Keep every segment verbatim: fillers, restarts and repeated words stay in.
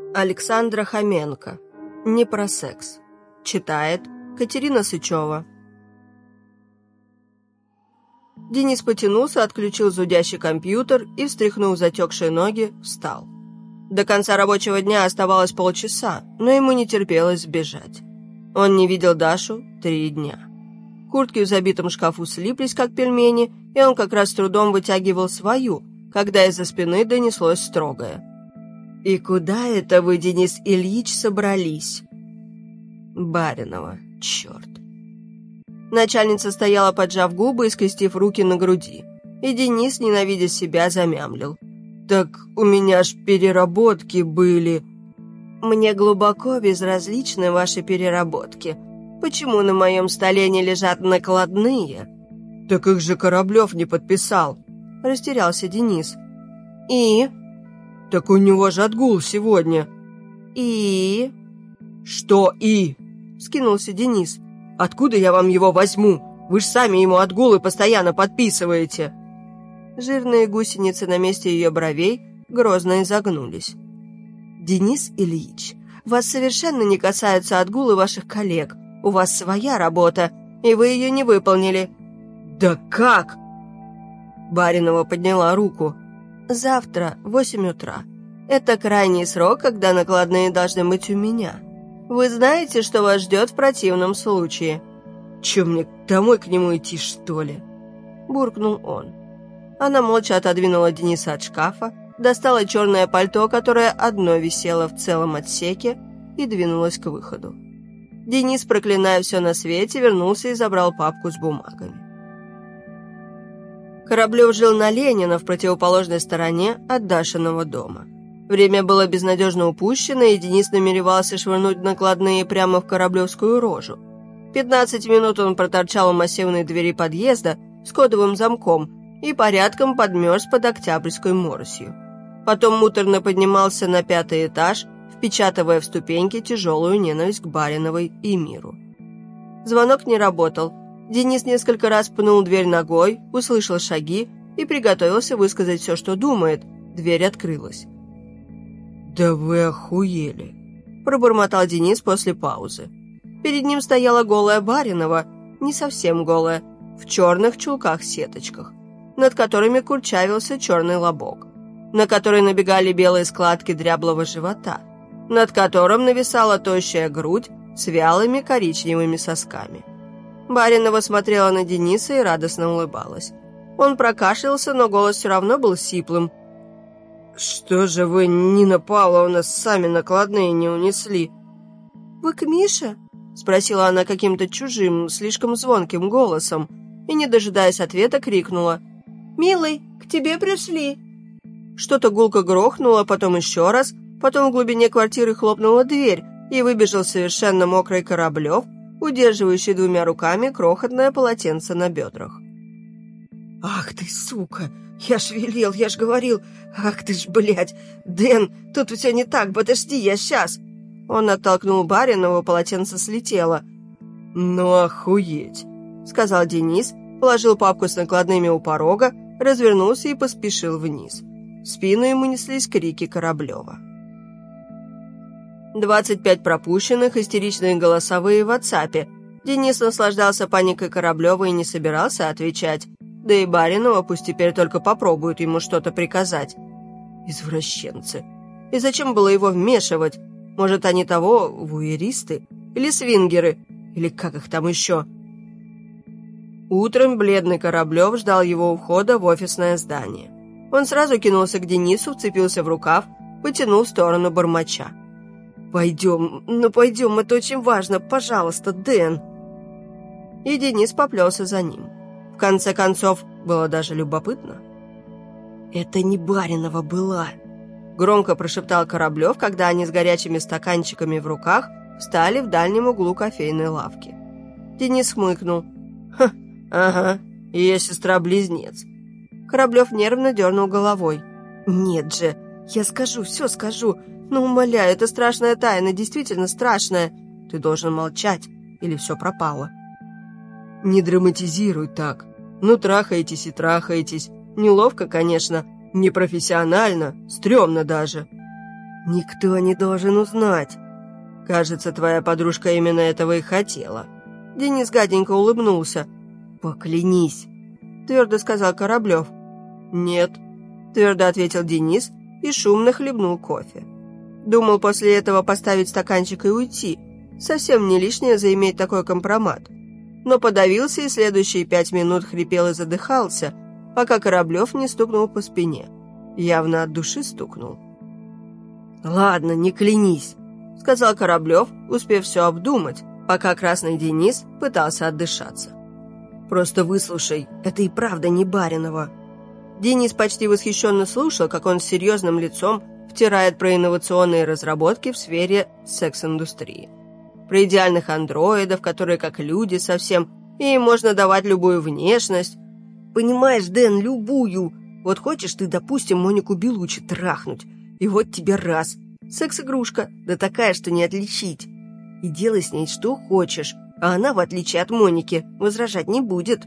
Александра Хоменко. Не про секс. Читает Катерина Сычева. Денис потянулся, отключил зудящий компьютер и, встряхнув затекшие ноги, встал. До конца рабочего дня оставалось полчаса, но ему не терпелось сбежать. Он не видел Дашу три дня. Куртки в забитом шкафу слиплись, как пельмени, и он как раз с трудом вытягивал свою, когда из-за спины донеслось строгое: «И куда это вы, Денис Ильич, собрались?» Баринова, черт. Начальница стояла, поджав губы и скрестив руки на груди, и Денис, ненавидя себя, замямлил: «Так у меня ж переработки были». «Мне глубоко безразличны ваши переработки. Почему на моем столе не лежат накладные?» «Так их же Кораблев не подписал», – растерялся Денис. «И?» «Так у него же отгул сегодня». «И?» «Что «и»?» – скинулся Денис. «Откуда я вам его возьму? Вы ж сами ему отгулы постоянно подписываете». Жирные гусеницы на месте ее бровей грозно изогнулись. «Денис Ильич, вас совершенно не касаются отгулы ваших коллег. У вас своя работа, и вы ее не выполнили». «Да как?» Баринова подняла руку. «Завтра в восемь утра. Это крайний срок, когда накладные должны быть у меня. Вы знаете, что вас ждет в противном случае?» «Че, мне домой к нему идти, что ли?» Буркнул он. Она молча отодвинула Дениса от шкафа, достала черное пальто, которое одно висело в целом отсеке, и двинулась к выходу. Денис, проклиная все на свете, вернулся и забрал папку с бумагами. Кораблев жил на Ленина, в противоположной стороне от Дашиного дома. Время было безнадежно упущено, и Денис намеревался швырнуть накладные прямо в кораблевскую рожу. Пятнадцать минут он проторчал у массивной двери подъезда с кодовым замком и порядком подмерз под октябрьской моросью. Потом муторно поднимался на пятый этаж, впечатывая в ступеньки тяжелую ненависть к Бариновой и миру. Звонок не работал. Денис несколько раз пнул дверь ногой, услышал шаги и приготовился высказать все, что думает. Дверь открылась. «Да вы охуели!» – пробормотал Денис после паузы. Перед ним стояла голая Баринова, не совсем голая, в черных чулках-сеточках, над которыми курчавился черный лобок, на который набегали белые складки дряблого живота, над которым нависала тощая грудь с вялыми коричневыми сосками. Баринова смотрела на Дениса и радостно улыбалась. Он прокашлялся, но голос все равно был сиплым. «Что же вы, Нина Павловна, сами накладные не унесли?» «Вы к Мише?» – спросила она каким-то чужим, слишком звонким голосом, и, не дожидаясь ответа, крикнула: «Милый, к тебе пришли!» Что-то гулко грохнуло, потом еще раз, потом в глубине квартиры хлопнула дверь, и выбежал совершенно мокрый Кораблев, удерживающий двумя руками крохотное полотенце на бедрах. «Ах ты, сука! Я ж велел, я ж говорил! Ах ты ж, блядь! Дэн, тут все не так, подожди, я сейчас!» Он оттолкнул Баринову, полотенце слетело. «Ну охуеть!» — сказал Денис, положил папку с накладными у порога, развернулся и поспешил вниз. В спину ему неслись крики Кораблева. двадцать пять пропущенных, истеричные голосовые в WhatsApp. Денис наслаждался паникой Кораблева и не собирался отвечать. Да и Баринова пусть теперь только попробует ему что-то приказать. Извращенцы. И зачем было его вмешивать? Может, они того, вуэристы? Или свингеры? Или как их там еще? Утром бледный Кораблев ждал его ухода в офисное здание. Он сразу кинулся к Денису, вцепился в рукав, потянул в сторону бормоча: «Пойдем, ну пойдем, это очень важно, пожалуйста, Дэн!» И Денис поплелся за ним. В конце концов, было даже любопытно. «Это не Баринова была», — громко прошептал Кораблев, когда они с горячими стаканчиками в руках встали в дальнем углу кофейной лавки. Денис хмыкнул. «Ха, ага, ее сестра-близнец». Кораблев нервно дернул головой. «Нет же, я скажу, все скажу. Но, умоляю, это страшная тайна, действительно страшная. Ты должен молчать, или все пропало». «Не драматизируй так. Ну, трахаетесь и трахаетесь. Неловко, конечно, непрофессионально, стрёмно даже». Никто не должен узнать. Кажется, твоя подружка именно этого и хотела. Денис гаденько улыбнулся. Поклянись, твердо сказал Кораблев. Нет, твердо ответил Денис и шумно хлебнул кофе. Думал после этого поставить стаканчик и уйти. Совсем не лишнее заиметь такой компромат. Но подавился и следующие пять минут хрипел и задыхался, пока Кораблев не стукнул по спине. Явно от души стукнул. «Ладно, не клянись», — сказал Кораблев, успев все обдумать, пока красный Денис пытался отдышаться. «Просто выслушай, это и правда не Баринова». Денис почти восхищенно слушал, как он с серьезным лицом втирает про инновационные разработки в сфере секс-индустрии. Про идеальных андроидов, которые как люди совсем, и им можно давать любую внешность. Понимаешь, Дэн, любую. Вот хочешь ты, допустим, Монику Белуччи трахнуть, и вот тебе раз. Секс-игрушка, да такая, что не отличить. И делай с ней что хочешь, а она, в отличие от Моники, возражать не будет.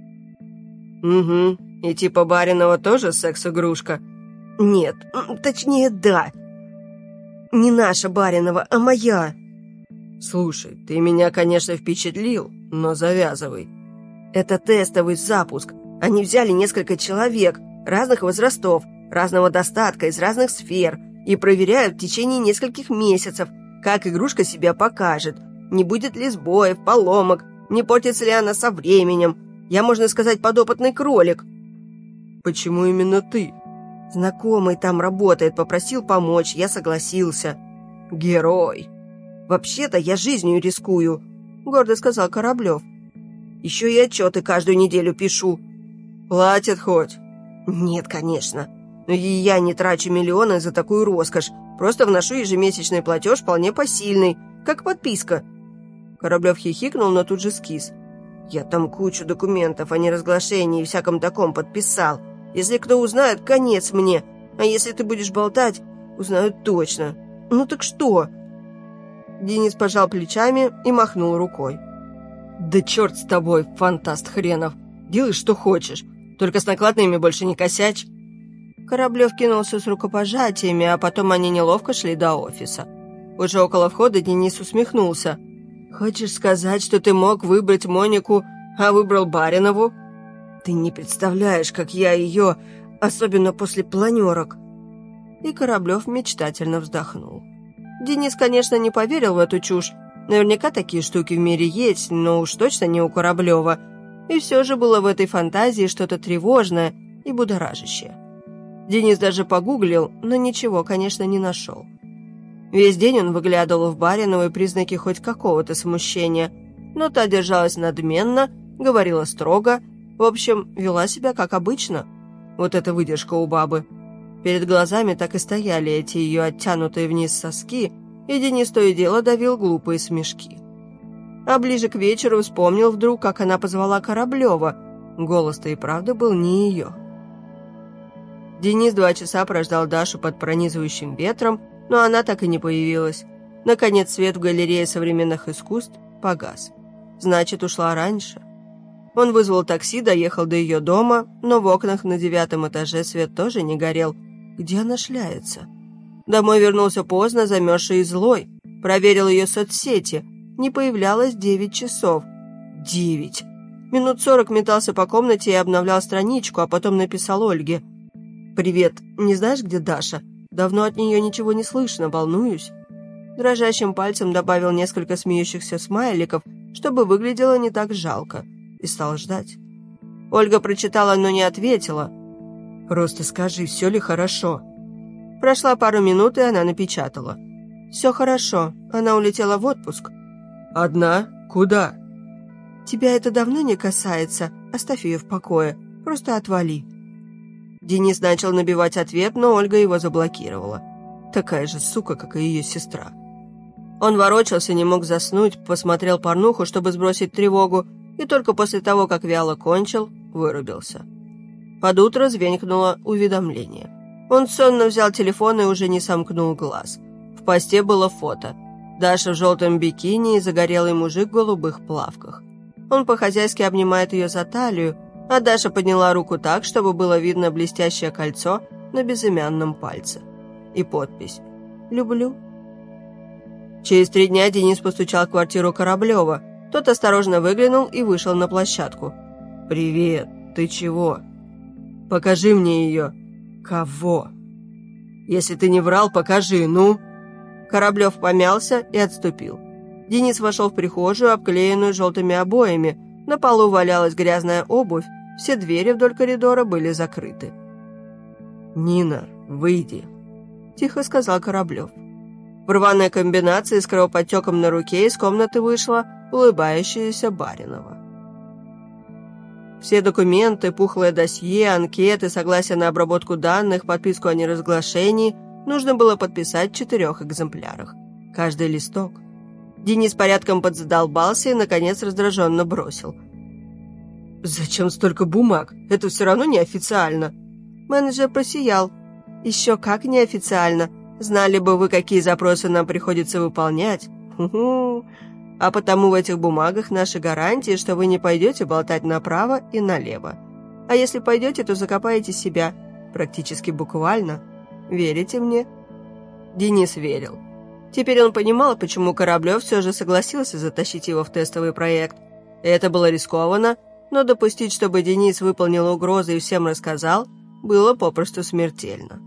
Угу, и типа Баринова тоже секс-игрушка? Нет, точнее, да. Не наша Баринова, а моя. Слушай, ты меня, конечно, впечатлил, но завязывай. Это тестовый запуск. Они взяли несколько человек, разных возрастов, разного достатка, из разных сфер, и проверяют в течение нескольких месяцев, как игрушка себя покажет, не будет ли сбоев, поломок, не портится ли она со временем. Я, можно сказать, подопытный кролик. Почему именно ты? Знакомый там работает, попросил помочь, я согласился. Герой. Вообще-то я жизнью рискую, гордо сказал Кораблев. Еще и отчеты каждую неделю пишу. Платят хоть? Нет, конечно. Но и я не трачу миллионы за такую роскошь. Просто вношу ежемесячный платеж вполне посильный, как подписка. Кораблев хихикнул, но тут же скис. Я там кучу документов о неразглашении и всяком таком подписал. Если кто узнает, конец мне. А если ты будешь болтать, узнают точно. Ну так что? Денис пожал плечами и махнул рукой. Да черт с тобой, фантаст хренов. Делай, что хочешь. Только с накладными больше не косячь. Кораблев кинулся с рукопожатиями, а потом они неловко шли до офиса. Уже около входа Денис усмехнулся. «Хочешь сказать, что ты мог выбрать Монику, а выбрал Баринову? Ты не представляешь, как я ее, особенно после планерок». И Кораблев мечтательно вздохнул. Денис, конечно, не поверил в эту чушь. Наверняка такие штуки в мире есть, но уж точно не у Кораблева. И все же было в этой фантазии что-то тревожное и будоражащее. Денис даже погуглил, но ничего, конечно, не нашел. Весь день он выглядывал в Бариновой признаки хоть какого-то смущения, но та держалась надменно, говорила строго, в общем, вела себя как обычно. Вот эта выдержка у бабы. Перед глазами так и стояли эти ее оттянутые вниз соски, и Денис то и дело давил глупые смешки. А ближе к вечеру вспомнил вдруг, как она позвала Кораблева. Голос-то и правда был не ее. Денис два часа прождал Дашу под пронизывающим ветром, но она так и не появилась. Наконец свет в галерее современных искусств погас. Значит, ушла раньше. Он вызвал такси, доехал до ее дома, но в окнах на девятом этаже свет тоже не горел. Где она шляется? Домой вернулся поздно, замерзший и злой. Проверил ее соцсети. Не появлялась девять часов. Девять. Минут сорок метался по комнате и обновлял страничку, а потом написал Ольге. «Привет, не знаешь, где Даша? Давно от нее ничего не слышно, волнуюсь». Дрожащим пальцем добавил несколько смеющихся смайликов, чтобы выглядело не так жалко, и стал ждать. Ольга прочитала, но не ответила. «Просто скажи, все ли хорошо?» Прошла пару минут, и она напечатала. «Все хорошо, она улетела в отпуск». «Одна? Куда?» «Тебя это давно не касается, оставь ее в покое, просто отвали». Денис начал набивать ответ, но Ольга его заблокировала. Такая же сука, как и ее сестра. Он ворочался, не мог заснуть, посмотрел порнуху, чтобы сбросить тревогу, и только после того, как вяло кончил, вырубился. Под утро звенькнуло уведомление. Он сонно взял телефон и уже не сомкнул глаз. В посте было фото. Даша в желтом бикини и загорелый мужик в голубых плавках. Он по-хозяйски обнимает ее за талию, а Даша подняла руку так, чтобы было видно блестящее кольцо на безымянном пальце. И подпись: люблю». Через три дня Денис постучал в квартиру Кораблева. Тот осторожно выглянул и вышел на площадку. «Привет, ты чего? Покажи мне ее». «Кого?» «Если ты не врал, покажи, ну». Кораблев помялся и отступил. Денис вошел в прихожую, обклеенную желтыми обоями. На полу валялась грязная обувь, все двери вдоль коридора были закрыты. «Нина, выйди», – тихо сказал Кораблев. В рваной комбинации с кровоподтеком на руке из комнаты вышла улыбающаяся Баринова. Все документы, пухлое досье, анкеты, согласие на обработку данных, подписку о неразглашении нужно было подписать в четырех экземплярах. Каждый листок. Денис порядком подзадолбался и, наконец, раздраженно бросил: «Зачем столько бумаг? Это все равно неофициально». Менеджер просиял. «Еще как неофициально. Знали бы вы, какие запросы нам приходится выполнять. Ху-ху. А потому в этих бумагах наши гарантии, что вы не пойдете болтать направо и налево. А если пойдете, то закопаете себя. Практически буквально. Верите мне?» Денис верил. Теперь он понимал, почему Кораблев все же согласился затащить его в тестовый проект. Это было рискованно, но допустить, чтобы Денис выполнил угрозы и всем рассказал, было попросту смертельно.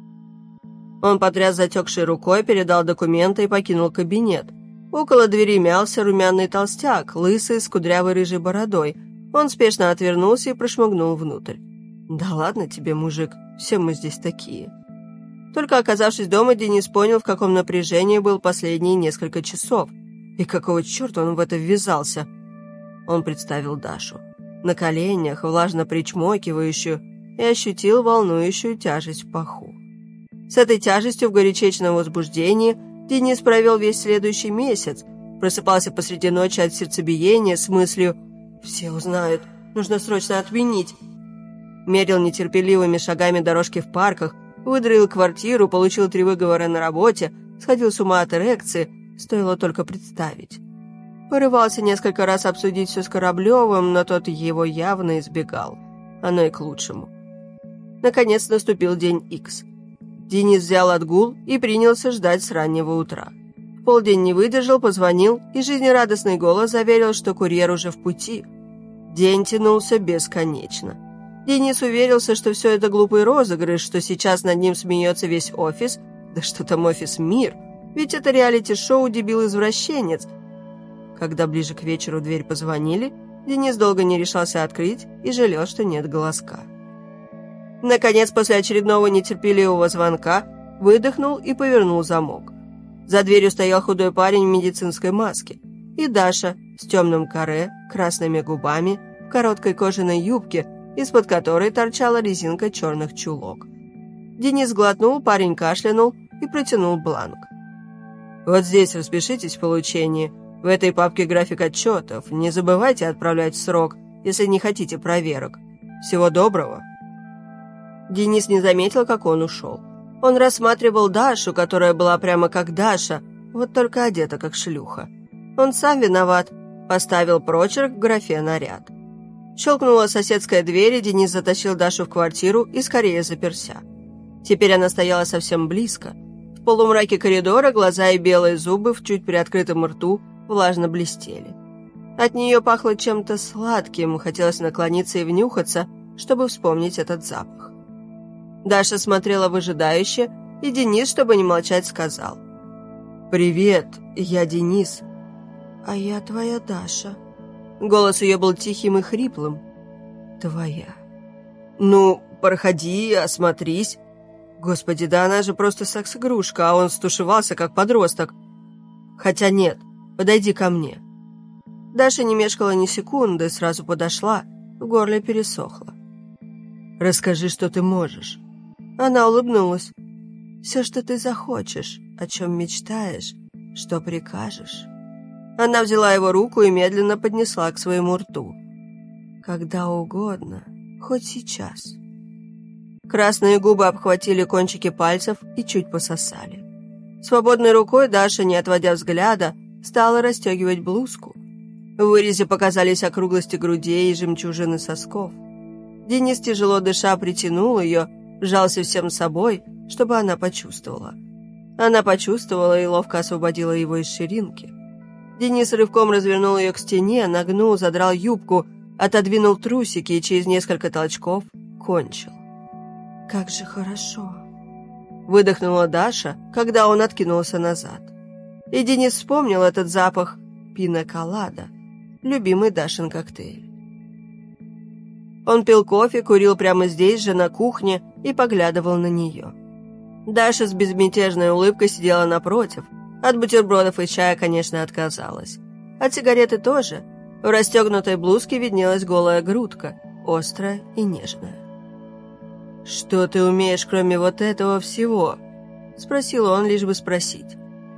Он потряс затекшей рукой, передал документы и покинул кабинет. Около двери мялся румяный толстяк, лысый, с кудрявой рыжей бородой. Он спешно отвернулся и прошмыгнул внутрь. «Да ладно тебе, мужик, все мы здесь такие». Только оказавшись дома, Денис понял, в каком напряжении был последние несколько часов. И какого черта он в это ввязался? Он представил Дашу. На коленях, влажно причмокивающую, и ощутил волнующую тяжесть в паху. С этой тяжестью в горячечном возбуждении Денис провел весь следующий месяц. Просыпался посреди ночи от сердцебиения с мыслью «Все узнают, нужно срочно отменить». Мерил нетерпеливыми шагами дорожки в парках, выдроил квартиру, получил три выговора на работе, сходил с ума от эрекции, стоило только представить. Порывался несколько раз обсудить все с Кораблевым, но тот его явно избегал. Оно и к лучшему. Наконец наступил день Икс. Денис взял отгул и принялся ждать с раннего утра. В полдень не выдержал, позвонил, и жизнерадостный голос заверил, что курьер уже в пути. День тянулся бесконечно. Денис уверился, что все это глупый розыгрыш, что сейчас над ним смеется весь офис. Да что там офис, мир? Ведь это реалити-шоу «Дебил-извращенец». Когда ближе к вечеру в дверь позвонили, Денис долго не решался открыть и жалел, что нет голоска. Наконец, после очередного нетерпеливого звонка, выдохнул и повернул замок. За дверью стоял худой парень в медицинской маске. И Даша с темным каре, красными губами, в короткой кожаной юбке, из-под которой торчала резинка черных чулок. Денис глотнул, парень кашлянул и протянул бланк. «Вот здесь распишитесь в получении. В этой папке график отчетов. Не забывайте отправлять в срок, если не хотите проверок. Всего доброго». Денис не заметил, как он ушел. Он рассматривал Дашу, которая была прямо как Даша, вот только одета как шлюха. Он сам виноват. Поставил прочерк в графе «наряд». Щелкнула соседская дверь, и Денис затащил Дашу в квартиру и скорее заперся. Теперь она стояла совсем близко. В полумраке коридора глаза и белые зубы в чуть приоткрытом рту влажно блестели. От нее пахло чем-то сладким, хотелось наклониться и внюхаться, чтобы вспомнить этот запах. Даша смотрела выжидающе, и Денис, чтобы не молчать, сказал: «Привет, я Денис». «А я твоя Даша». Голос ее был тихим и хриплым. «Твоя». «Ну, проходи, осмотрись». Господи, да она же просто секс-игрушка, а он стушевался, как подросток. «Хотя нет, подойди ко мне». Даша не мешкала ни секунды, сразу подошла, в горле пересохло. «Расскажи, что ты можешь». Она улыбнулась. «Все, что ты захочешь, о чем мечтаешь, что прикажешь». Она взяла его руку и медленно поднесла к своему рту. «Когда угодно, хоть сейчас». Красные губы обхватили кончики пальцев и чуть пососали. Свободной рукой Даша, не отводя взгляда, стала расстегивать блузку. В вырезе показались округлости грудей и жемчужины сосков. Денис, тяжело дыша, притянул ее, сжался всем собой, чтобы она почувствовала. Она почувствовала и ловко освободила его из ширинки. Денис рывком развернул ее к стене, нагнул, задрал юбку, отодвинул трусики и через несколько толчков кончил. «Как же хорошо!» Выдохнула Даша, когда он откинулся назад. И Денис вспомнил этот запах пина-колада, любимый Дашин коктейль. Он пил кофе, курил прямо здесь же, на кухне, и поглядывал на нее. Даша с безмятежной улыбкой сидела напротив. От бутербродов и чая, конечно, отказалась. От сигареты тоже. В расстегнутой блузке виднелась голая грудка, острая и нежная. «Что ты умеешь, кроме вот этого всего?» — спросил он, лишь бы спросить.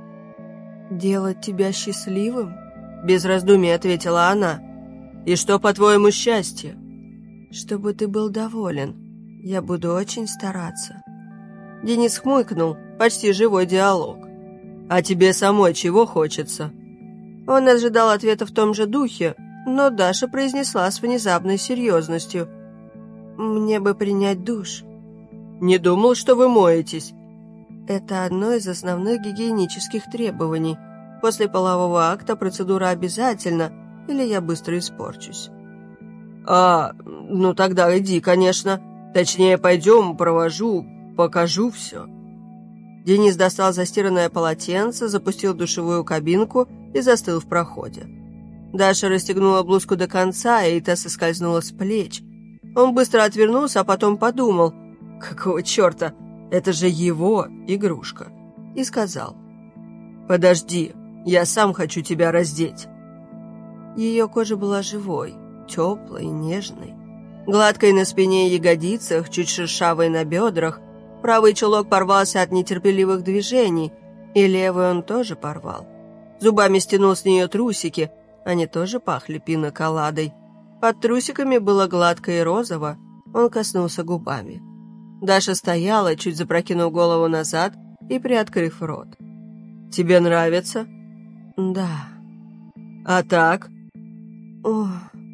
«Делать тебя счастливым?» — без раздумий ответила она. «И что, по-твоему, счастье?» «Чтобы ты был доволен. Я буду очень стараться». Денис хмыкнул, почти живой диалог. «А тебе самой чего хочется?» Он ожидал ответа в том же духе, но Даша произнесла с внезапной серьезностью. «Мне бы принять душ». «Не думал, что вы моетесь». Это одно из основных гигиенических требований. После полового акта процедура обязательна, или я быстро испорчусь. «А, ну тогда иди, конечно. Точнее, пойдем, провожу, покажу все». Денис достал застиранное полотенце, запустил в душевую кабинку и застыл в проходе. Даша расстегнула блузку до конца, и та соскользнула с плеч. Он быстро отвернулся, а потом подумал: «Какого черта? Это же его игрушка!» И сказал: «Подожди, я сам хочу тебя раздеть». Ее кожа была живой, теплой, нежной, гладкой на спине и ягодицах, чуть шершавой на бедрах. Правый чулок порвался от нетерпеливых движений, и левый он тоже порвал. Зубами стянул с нее трусики, они тоже пахли пино-коладой. Под трусиками было гладко и розово, он коснулся губами. Даша стояла, чуть запрокинув голову назад и приоткрыв рот. «Тебе нравится?» «Да». «А так?» «О,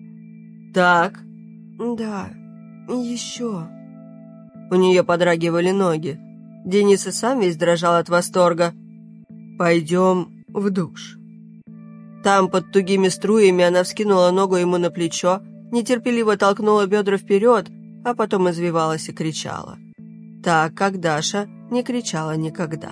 так?» да, еще». У нее подрагивали ноги. Денис и сам весь дрожал от восторга. «Пойдем в душ». Там, под тугими струями, она вскинула ногу ему на плечо, нетерпеливо толкнула бедра вперед, а потом извивалась и кричала. Так, как Даша не кричала никогда.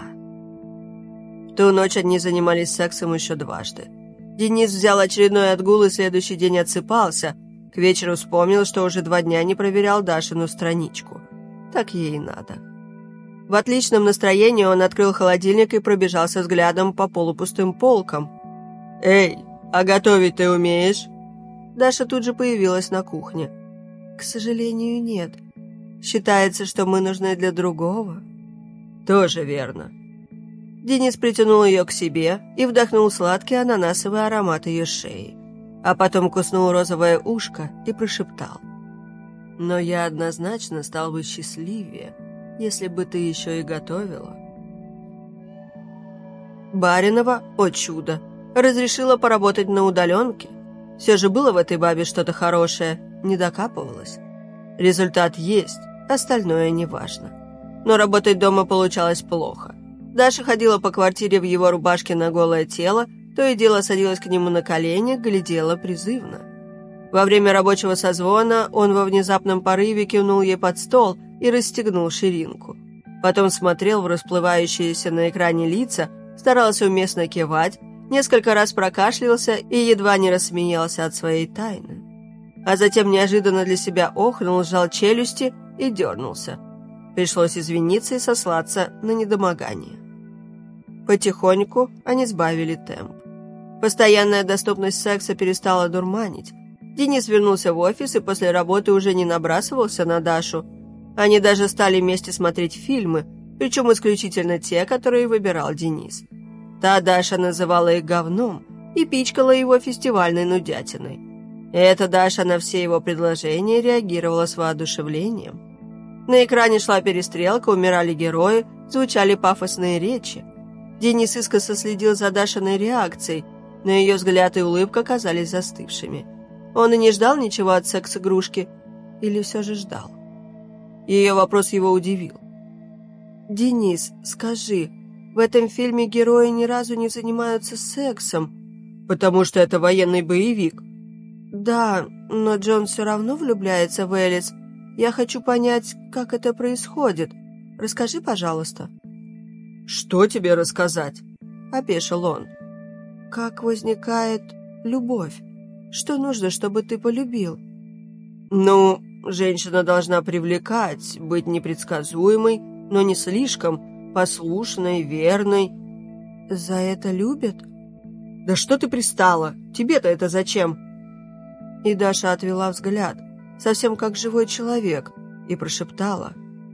В ту ночь они занимались сексом еще дважды. Денис взял очередной отгул и следующий день отсыпался. К вечеру вспомнил, что уже два дня не проверял Дашину страничку. Так ей и надо. В отличном настроении он открыл холодильник и пробежался взглядом по полупустым полкам. «Эй, а готовить ты умеешь?» Даша тут же появилась на кухне. «К сожалению, нет. Считается, что мы нужны для другого». «Тоже верно». Денис притянул ее к себе и вдохнул сладкий ананасовый аромат ее шеи, а потом куснул розовое ушко и прошептал: «Но я однозначно стал бы счастливее, если бы ты еще и готовила». Баринова, о чудо, разрешила поработать на удаленке. Все же было в этой бабе что-то хорошее, не докапывалась. Результат есть, остальное не важно. Но работать дома получалось плохо. Даша ходила по квартире в его рубашке на голое тело, то и дело садилась к нему на колени, глядела призывно. Во время рабочего созвона он во внезапном порыве кивнул ей под стол и расстегнул ширинку. Потом смотрел в расплывающиеся на экране лица, старался уместно кивать, несколько раз прокашлялся и едва не рассмеялся от своей тайны. А затем неожиданно для себя охнул, сжал челюсти и дернулся. Пришлось извиниться и сослаться на недомогание. Потихоньку они сбавили темп. Постоянная доступность секса перестала дурманить. Денис вернулся в офис и после работы уже не набрасывался на Дашу. Они даже стали вместе смотреть фильмы, причем исключительно те, которые выбирал Денис. Та Даша называла их говном и пичкала его фестивальной нудятиной. И эта Даша на все его предложения реагировала с воодушевлением. На экране шла перестрелка, умирали герои, звучали пафосные речи. Денис искоса следил за Дашиной реакцией, но ее взгляд и улыбка казались застывшими. Он и не ждал ничего от секс-игрушки, или все же ждал. Ее вопрос его удивил. «Денис, скажи, В этом фильме герои ни разу не занимаются сексом, потому что это военный боевик. Да, но Джон все равно влюбляется в Элис. Я хочу понять, как это происходит. Расскажи, пожалуйста». «Что тебе рассказать?» – опешил он. «Как возникает любовь? Что нужно, чтобы ты полюбил?» «Ну, женщина должна привлекать, быть непредсказуемой, но не слишком, послушной, верной». «За это любят?» «Да что ты пристала? Тебе-то это зачем?» И Даша отвела взгляд, совсем как живой человек, и прошептала: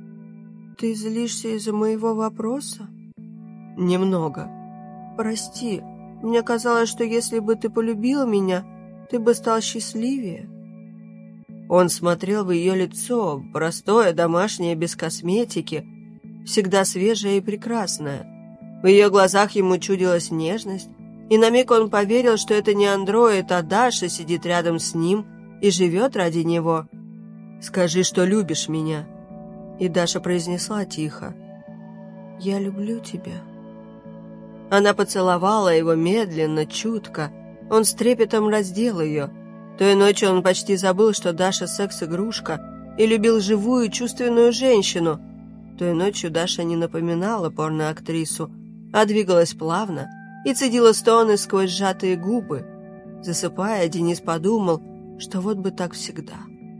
«Ты злишься из-за моего вопроса?» «Немного. Прости, мне казалось, что если бы ты полюбил меня, ты бы стал счастливее». Он смотрел в ее лицо, простое, домашнее, без косметики, всегда свежее и прекрасное. В ее глазах ему чудилась нежность, и на миг он поверил, что это не андроид, а Даша сидит рядом с ним и живет ради него. «Скажи, что любишь меня». И Даша произнесла тихо: «Я люблю тебя». Она поцеловала его медленно, чутко. Он с трепетом раздел ее. Той ночью он почти забыл, что Даша секс-игрушка, и любил живую, чувственную женщину. Той ночью Даша не напоминала порноактрису, а двигалась плавно и цедила стоны сквозь сжатые губы. Засыпая, Денис подумал, что вот бы так всегда.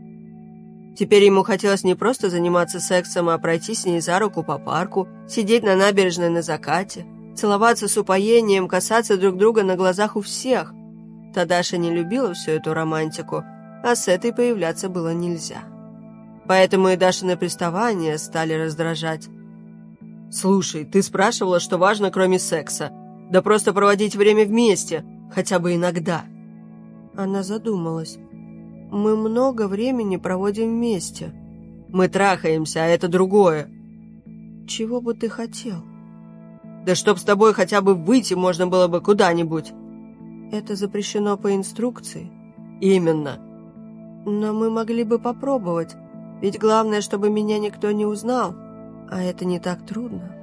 Теперь ему хотелось не просто заниматься сексом, а пройти с ней за руку по парку, сидеть на набережной на закате, целоваться с упоением, касаться друг друга на глазах у всех. Та Даша не любила всю эту романтику, а с этой появляться было нельзя. Поэтому и Дашины приставания стали раздражать. «Слушай, ты спрашивала, что важно, кроме секса. Да просто проводить время вместе, хотя бы иногда». Она задумалась. «Мы много времени проводим вместе». «Мы трахаемся, а это другое». «Чего бы ты хотел?» «Да чтоб с тобой хотя бы выйти можно было бы куда-нибудь». «Это запрещено по инструкции». «Именно». «Но мы могли бы попробовать, ведь главное, чтобы меня никто не узнал, а это не так трудно».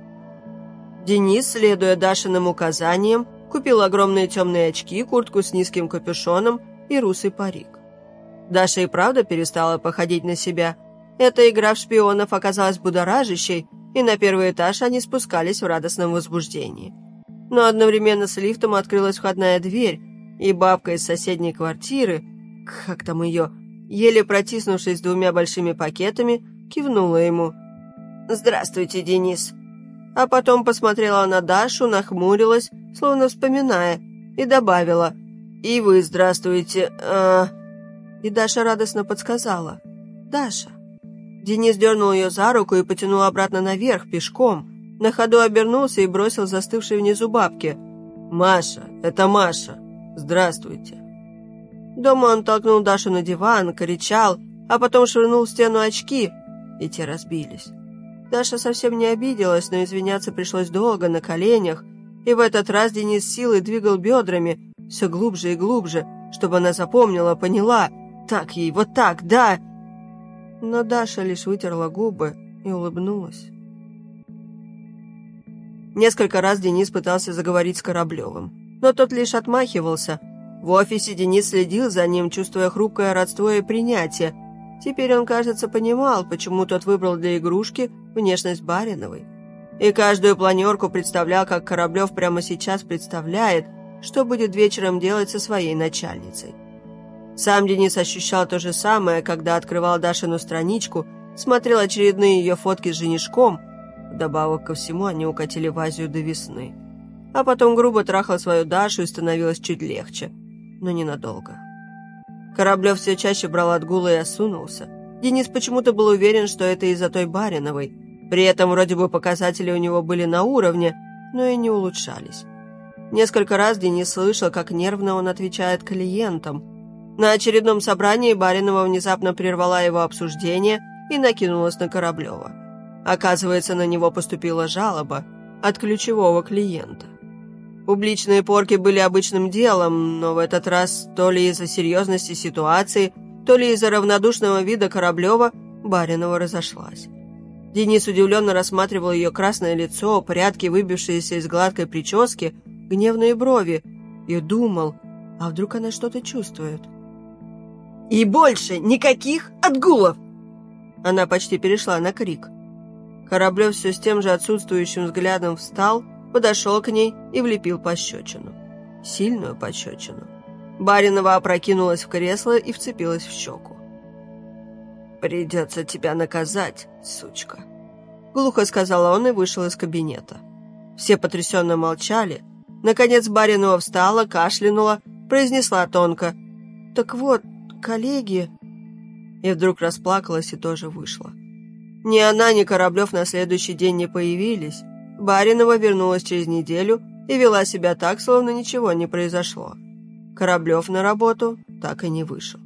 Денис, следуя Дашиным указаниям, купил огромные темные очки, куртку с низким капюшоном и русый парик. Даша и правда перестала походить на себя. Эта игра в шпионов оказалась будоражащей, и на первый этаж они спускались в радостном возбуждении. Но одновременно с лифтом открылась входная дверь, и бабка из соседней квартиры, как там ее, еле протиснувшись двумя большими пакетами, кивнула ему. «Здравствуйте, Денис». А потом посмотрела на Дашу, нахмурилась, словно вспоминая, и добавила: «И вы здравствуйте, а...» И Даша радостно подсказала: «Даша». Денис дернул ее за руку и потянул обратно наверх, пешком. На ходу обернулся и бросил застывшей внизу бабке: «Маша, это Маша. Здравствуйте». Дома он толкнул Дашу на диван, кричал, а потом швырнул в стену очки, и те разбились. Даша совсем не обиделась, но извиняться пришлось долго, на коленях, и в этот раз Денис силой двигал бедрами все глубже и глубже, чтобы она запомнила, поняла: так ей, вот так, да. Но Даша лишь вытерла губы и улыбнулась. Несколько раз Денис пытался заговорить с Кораблевым, но тот лишь отмахивался. В офисе Денис следил за ним, чувствуя хрупкое родство и принятие. Теперь он, кажется, понимал, почему тот выбрал для игрушки внешность Бариновой. И каждую планерку представлял, как Кораблев прямо сейчас представляет, что будет вечером делать со своей начальницей. Сам Денис ощущал то же самое, когда открывал Дашину страничку, смотрел очередные ее фотки с женишком. Вдобавок ко всему они укатили в Азию до весны. А потом грубо трахал свою Дашу, и становилось чуть легче, но ненадолго. Кораблев все чаще брал отгулы и осунулся. Денис почему-то был уверен, что это из-за той Бариновой. При этом вроде бы показатели у него были на уровне, но и не улучшались. Несколько раз Денис слышал, как нервно он отвечает клиентам. На очередном собрании Баринова внезапно прервала его обсуждение и накинулась на Кораблева. Оказывается, на него поступила жалоба от ключевого клиента. Публичные порки были обычным делом, но в этот раз то ли из-за серьезности ситуации, то ли из-за равнодушного вида Кораблева Баринова разошлась. Денис удивленно рассматривал ее красное лицо, прядки, выбившиеся из гладкой прически, гневные брови, и думал, а вдруг она что-то чувствует. «И больше никаких отгулов!» Она почти перешла на крик. Кораблев все с тем же отсутствующим взглядом встал, подошел к ней и влепил пощечину. Сильную пощечину. Баринова опрокинулась в кресло и вцепилась в щеку. «Придется тебя наказать, сучка», — глухо сказал он и вышел из кабинета. Все потрясенно молчали. Наконец Баринова встала, кашлянула, произнесла тонко: «Так вот, коллеги...» И вдруг расплакалась и тоже вышла. Ни она, ни Кораблев на следующий день не появились. Баринова вернулась через неделю и вела себя так, словно ничего не произошло. Кораблев на работу так и не вышел.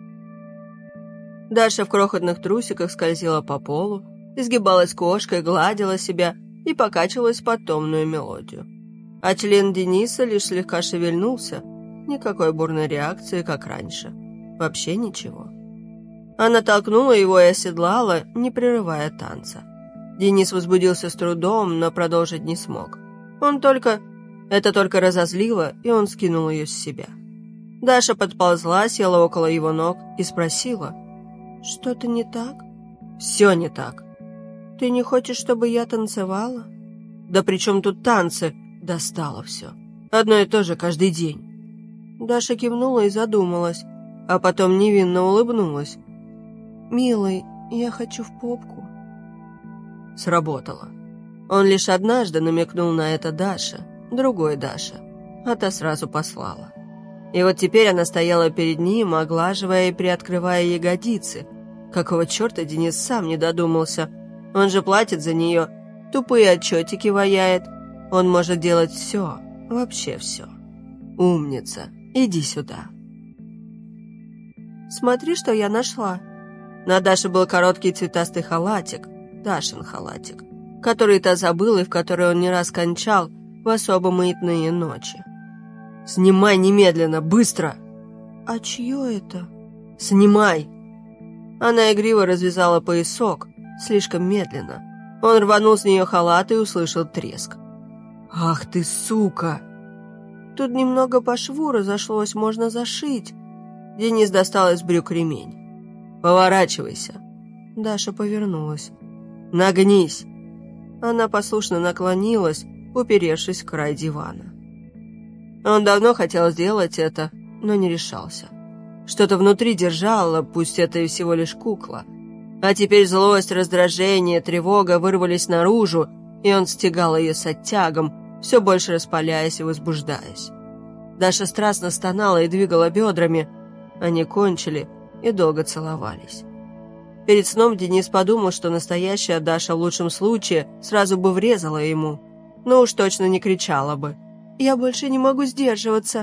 Даша в крохотных трусиках скользила по полу, изгибалась кошкой, гладила себя и покачивалась под томную мелодию. А член Дениса лишь слегка шевельнулся, никакой бурной реакции, как раньше. Вообще ничего. Она толкнула его и оседлала, не прерывая танца. Денис возбудился с трудом, но продолжить не смог. Он только... Это только разозлило, и он скинул ее с себя. Даша подползла, села около его ног и спросила: «Что-то не так?» «Все не так». «Ты не хочешь, чтобы я танцевала?» «Да при чем тут танцы?» Достало все. Одно и то же каждый день. Даша кивнула и задумалась, а потом невинно улыбнулась. «Милый, я хочу в попку». Сработало. Он лишь однажды намекнул на это Даше, другой Даше, а та сразу послала. И вот теперь она стояла перед ним, оглаживая и приоткрывая ягодицы. Какого черта Денис сам не додумался? Он же платит за нее, тупые отчетики ваяет. Он может делать все, вообще все. Умница, иди сюда. «Смотри, что я нашла». На Даше был короткий цветастый халатик, Дашин халатик, который та забыла и в который он не раз кончал в особо маятные ночи. «Снимай немедленно, быстро!» «А чье это?» «Снимай!» Она игриво развязала поясок, слишком медленно. Он рванул с нее халат и услышал треск. «Ах ты, сука!» «Тут немного по шву разошлось, можно зашить». Денис достал из брюк ремень. «Поворачивайся». Даша повернулась. «Нагнись». Она послушно наклонилась, уперевшись в край дивана. Он давно хотел сделать это, но не решался. Что-то внутри держало, пусть это и всего лишь кукла. А теперь злость, раздражение, тревога вырвались наружу, и он стягал ее с оттягом, все больше распаляясь и возбуждаясь. Даша страстно стонала и двигала бедрами. Они кончили и долго целовались. Перед сном Денис подумал, что настоящая Даша в лучшем случае сразу бы врезала ему, но уж точно не кричала бы: «Я больше не могу сдерживаться».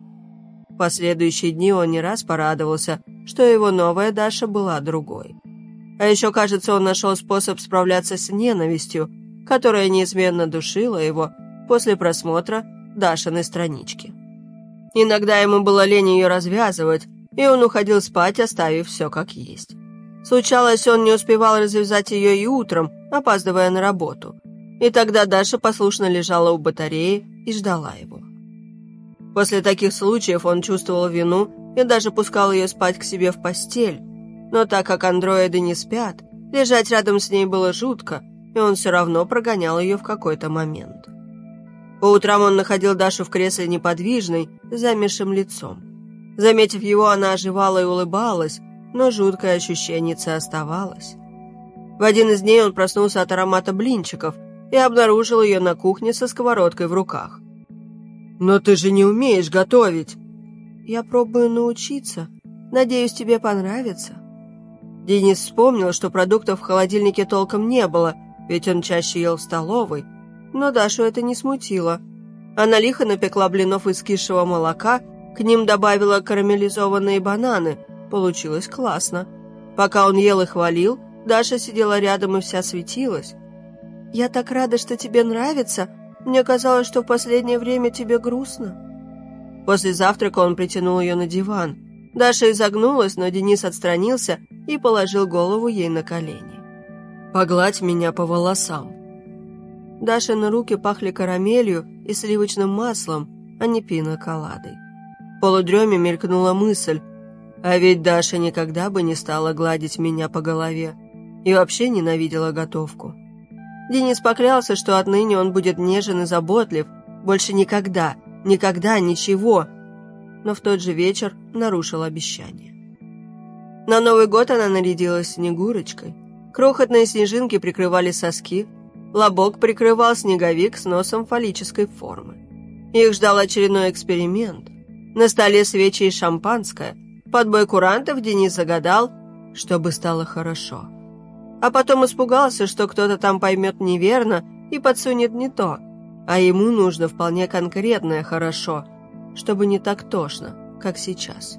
В последующие дни он не раз порадовался, что его новая Даша была другой. А еще, кажется, он нашел способ справляться с ненавистью, которая неизменно душила его после просмотра Дашиной странички. Иногда ему было лень ее развязывать, и он уходил спать, оставив все как есть. Случалось, он не успевал развязать ее и утром, опаздывая на работу. И тогда Даша послушно лежала у батареи и ждала его. После таких случаев он чувствовал вину и даже пускал ее спать к себе в постель. Но так как андроиды не спят, лежать рядом с ней было жутко, и он все равно прогонял ее в какой-то момент. По утрам он находил Дашу в кресле неподвижной, с замершим лицом. Заметив его, она оживала и улыбалась, но жуткое ощущение оставалось. В один из дней он проснулся от аромата блинчиков и обнаружил ее на кухне со сковородкой в руках. «Но ты же не умеешь готовить!» «Я пробую научиться. Надеюсь, тебе понравится». Денис вспомнил, что продуктов в холодильнике толком не было, ведь он чаще ел в столовой. Но Дашу это не смутило. Она лихо напекла блинов из кисшего молока, к ним добавила карамелизованные бананы. Получилось классно. Пока он ел и хвалил, Даша сидела рядом и вся светилась. «Я так рада, что тебе нравится. Мне казалось, что в последнее время тебе грустно». После завтрака он притянул ее на диван. Даша изогнулась, но Денис отстранился и положил голову ей на колени. Погладь меня по волосам». Дашины руки пахли карамелью и сливочным маслом, а не пиноколадой. В полудреме мелькнула мысль, а ведь Даша никогда бы не стала гладить меня по голове и вообще ненавидела готовку. Денис поклялся, что отныне он будет нежен и заботлив, больше никогда, никогда ничего, но в тот же вечер нарушил обещание. На Новый год она нарядилась Снегурочкой. Крохотные снежинки прикрывали соски, лобок прикрывал снеговик с носом фаллической формы. Их ждал очередной эксперимент. На столе свечи и шампанское. Под бой курантов Денис загадал, чтобы стало хорошо. А потом испугался, что кто-то там поймет неверно и подсунет не то, а ему нужно вполне конкретное «хорошо», чтобы не так тошно, как сейчас.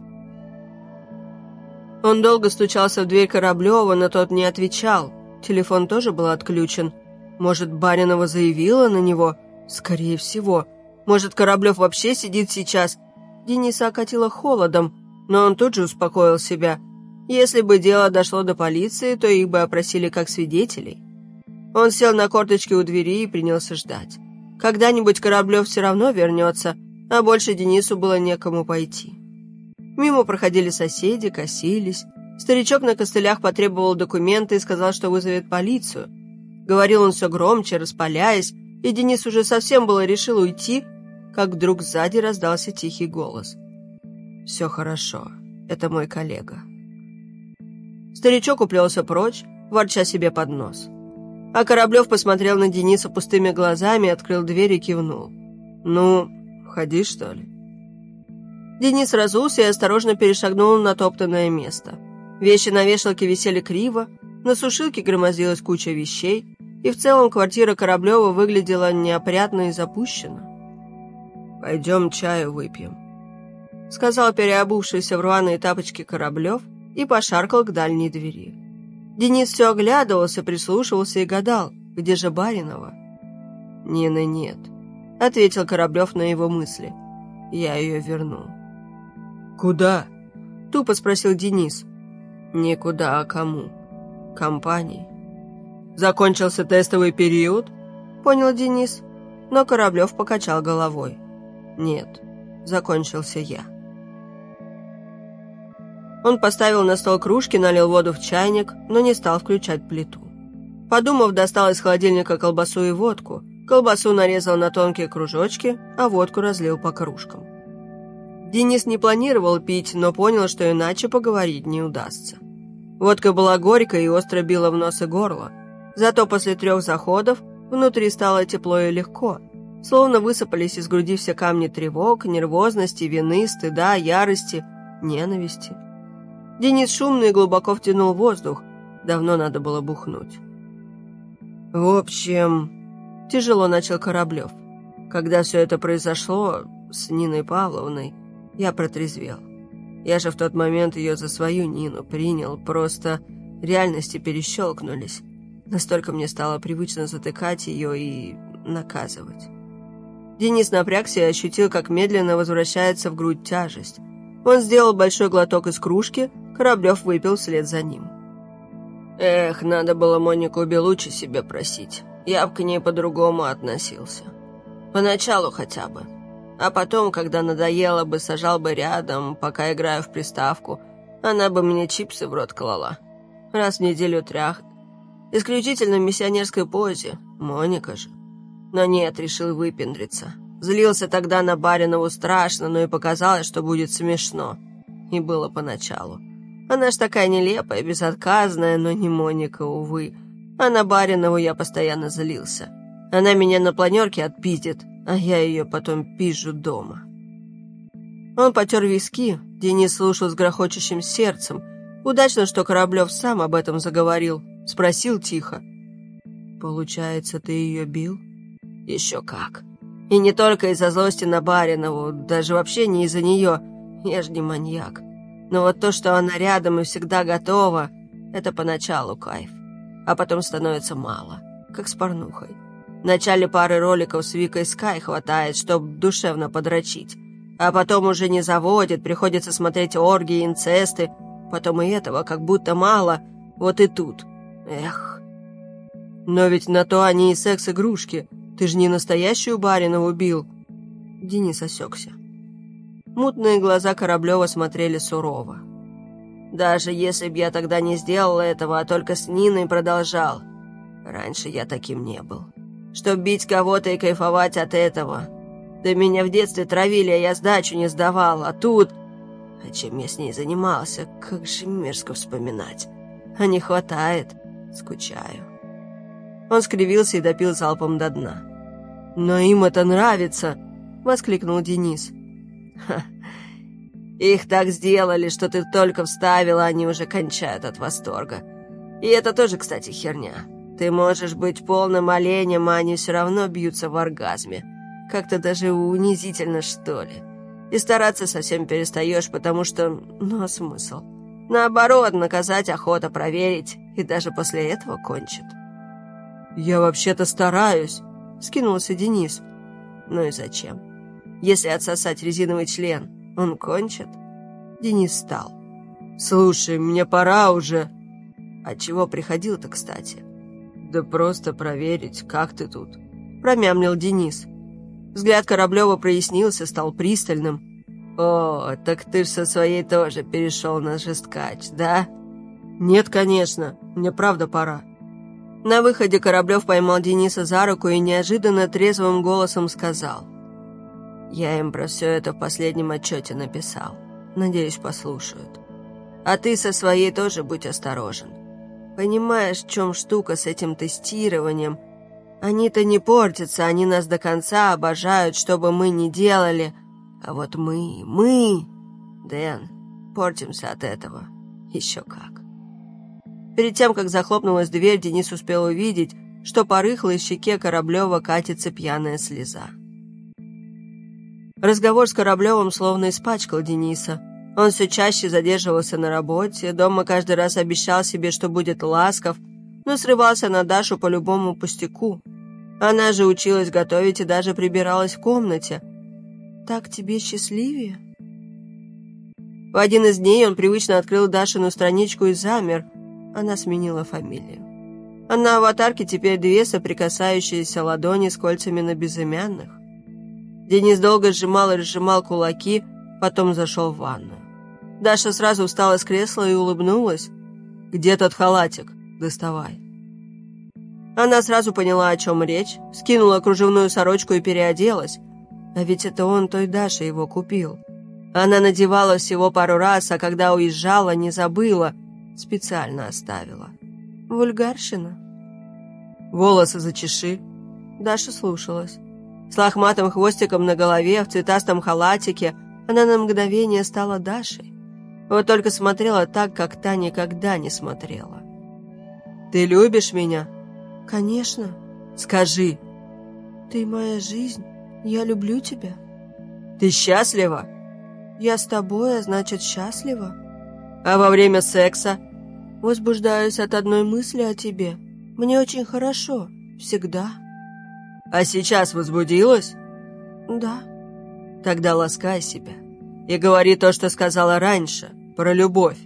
Он долго стучался в дверь Кораблева, но тот не отвечал. Телефон тоже был отключен. Может, Баринова заявила на него? Скорее всего. Может, Кораблев вообще сидит сейчас? Дениса окатило холодом, но он тут же успокоил себя. Если бы дело дошло до полиции, то их бы опросили как свидетелей. Он сел на корточки у двери и принялся ждать. Когда-нибудь Кораблев все равно вернется, а больше Денису было некому пойти. Мимо проходили соседи, косились. Старичок на костылях потребовал документы и сказал, что вызовет полицию. Говорил он все громче, распаляясь, и Денис уже совсем было решил уйти, как вдруг сзади раздался тихий голос. «Все хорошо, это мой коллега». Старичок уплелся прочь, ворча себе под нос. А Кораблев посмотрел на Дениса пустыми глазами, открыл дверь и кивнул. «Ну, входи, что ли?» Денис разулся и осторожно перешагнул на топтанное место. Вещи на вешалке висели криво, на сушилке громоздилась куча вещей, и в целом квартира Кораблева выглядела неопрятно и запущенно. «Пойдем чаю выпьем», — сказал переобувшийся в рваные тапочки Кораблев и пошаркал к дальней двери. Денис все оглядывался, прислушивался и гадал, где же Баринова. «Нины нет», — ответил Кораблев на его мысли. «Я ее верну». «Куда?» — тупо спросил Денис. «Никуда, а кому? Компании». «Закончился тестовый период?» — понял Денис. Но Кораблев покачал головой. «Нет, закончился я». Он поставил на стол кружки, налил воду в чайник, но не стал включать плиту. Подумав, достал из холодильника колбасу и водку. Колбасу нарезал на тонкие кружочки, а водку разлил по кружкам. Денис не планировал пить, но понял, что иначе поговорить не удастся. Водка была горькой и остро била в нос и горло. Зато после трех заходов внутри стало тепло и легко, словно высыпались из груди все камни тревог, нервозности, вины, стыда, ярости, ненависти. Денис шумно и глубоко втянул воздух. Давно надо было бухнуть. «В общем...» — тяжело начал Кораблев. «Когда все это произошло с Ниной Павловной, я протрезвел. Я же в тот момент ее за свою Нину принял, просто реальности перещелкнулись. Настолько мне стало привычно затыкать ее и наказывать». Денис напрягся и ощутил, как медленно возвращается в грудь тяжесть. Он сделал большой глоток из кружки, Кораблев выпил вслед за ним. «Эх, надо было Монику Белуччи себе просить. Я бы к ней по-другому относился. Поначалу хотя бы. А потом, когда надоело бы, сажал бы рядом, пока играю в приставку. Она бы мне чипсы в рот клала. Раз в неделю трях. Исключительно в миссионерской позе. Моника же. Но нет, решил выпендриться. Злился тогда на Баринову страшно, но и показалось, что будет смешно. И было поначалу. Она ж такая нелепая, безотказная, но не Моника, увы. А на Баринову я постоянно злился. Она меня на планерке отпиздит, а я ее потом пизжу дома. Он потер виски. Денис слушал с грохочущим сердцем. Удачно, что Кораблев сам об этом заговорил. Спросил тихо. «Получается, ты ее бил?» «Еще как. И не только из-за злости на Баринову, даже вообще не из-за нее. Я же не маньяк. Но вот то, что она рядом и всегда готова, это поначалу кайф. А потом становится мало, как с порнухой. В начале пары роликов с Викой Скай хватает, чтобы душевно подрочить. А потом уже не заводит, приходится смотреть оргии, инцесты. Потом и этого как будто мало. Вот и тут. Эх. Но ведь на то они и секс-игрушки. Ты же не настоящую Баринову бил. Денис осекся. Мутные глаза Кораблева смотрели сурово. Даже если б я тогда не сделал этого, а только с Ниной продолжал. Раньше я таким не был. Чтоб бить кого-то и кайфовать от этого. Да меня в детстве травили, а я сдачу не сдавал. А тут... А чем я с ней занимался? Как же мерзко вспоминать. А не хватает. Скучаю. Он скривился и допил залпом до дна. «Но им это нравится!» — воскликнул Денис. «Ха! Их так сделали, что ты только вставила, они уже кончают от восторга. И это тоже, кстати, херня. Ты можешь быть полным оленем, а они все равно бьются в оргазме. Как-то даже унизительно, что ли. И стараться совсем перестаешь, потому что... Ну, а смысл? Наоборот, наказать охота, проверить, и даже после этого кончат». «Я вообще-то стараюсь», — скинулся Денис. «Ну и зачем? Если отсосать резиновый член, он кончит?» Денис встал. «Слушай, мне пора уже». «А чего приходил-то, кстати?» «Да просто проверить, как ты тут», — промямлил Денис. Взгляд Кораблева прояснился, стал пристальным. «О, так ты ж со своей тоже перешел на жесткач, да?» «Нет, конечно, мне правда пора». На выходе Кораблев поймал Дениса за руку и неожиданно трезвым голосом сказал: «Я им про все это в последнем отчете написал. Надеюсь, послушают. А ты со своей тоже будь осторожен. Понимаешь, в чем штука с этим тестированием? Они-то не портятся, они нас до конца обожают, что бы мы ни делали. А вот мы, мы, Дэн, портимся от этого. Еще как». Перед тем, как захлопнулась дверь, Денис успел увидеть, что по рыхлой щеке Кораблева катится пьяная слеза. Разговор с Кораблевым словно испачкал Дениса. Он все чаще задерживался на работе, дома каждый раз обещал себе, что будет ласков, но срывался на Дашу по любому пустяку. Она же училась готовить и даже прибиралась в комнате. «Так тебе счастливее?» В один из дней он привычно открыл Дашину страничку и замер. Она сменила фамилию. А на аватарке теперь две соприкасающиеся ладони с кольцами на безымянных. Денис долго сжимал и разжимал кулаки, потом зашел в ванную. Даша сразу встала с кресла и улыбнулась. «Где тот халатик? Доставай». Она сразу поняла, о чем речь, скинула кружевную сорочку и переоделась. А ведь это он той Даше его купил. Она надевала всего пару раз, а когда уезжала, не забыла, специально оставила. Вульгарщина. «Волосы зачеши». Даша слушалась. С лохматым хвостиком на голове, в цветастом халатике, она на мгновение стала Дашей. Вот только смотрела так, как та никогда не смотрела. «Ты любишь меня?» «Конечно». «Скажи». «Ты моя жизнь. Я люблю тебя». «Ты счастлива?» «Я с тобой, а значит, счастлива». «А во время секса?» «Возбуждаюсь от одной мысли о тебе. Мне очень хорошо. Всегда». «А сейчас возбудилась?» «Да». «Тогда ласкай себя. И говори то, что сказала раньше, про любовь».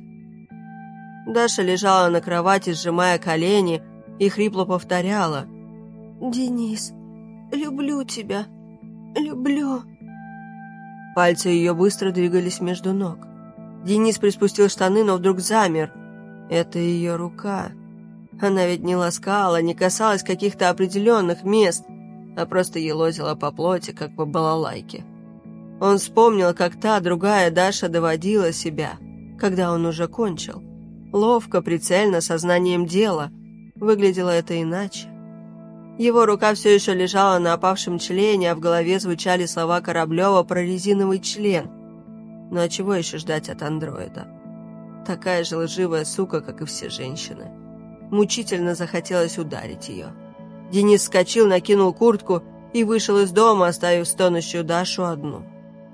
Даша лежала на кровати, сжимая колени, и хрипло повторяла: «Денис, люблю тебя. Люблю». Пальцы ее быстро двигались между ног. Денис приспустил штаны, но вдруг замер. Это ее рука. Она ведь не ласкала, не касалась каких-то определенных мест, а просто елозила по плоти, как по балалайке. Он вспомнил, как та другая Даша доводила себя, когда он уже кончил. Ловко, прицельно, сознанием дела. Выглядело это иначе. Его рука все еще лежала на опавшем члене, а в голове звучали слова Кораблева про резиновый член. Ну а чего еще ждать от андроида? Такая же лживая сука, как и все женщины. Мучительно захотелось ударить ее. Денис вскочил, накинул куртку и вышел из дома, оставив стонущую Дашу одну.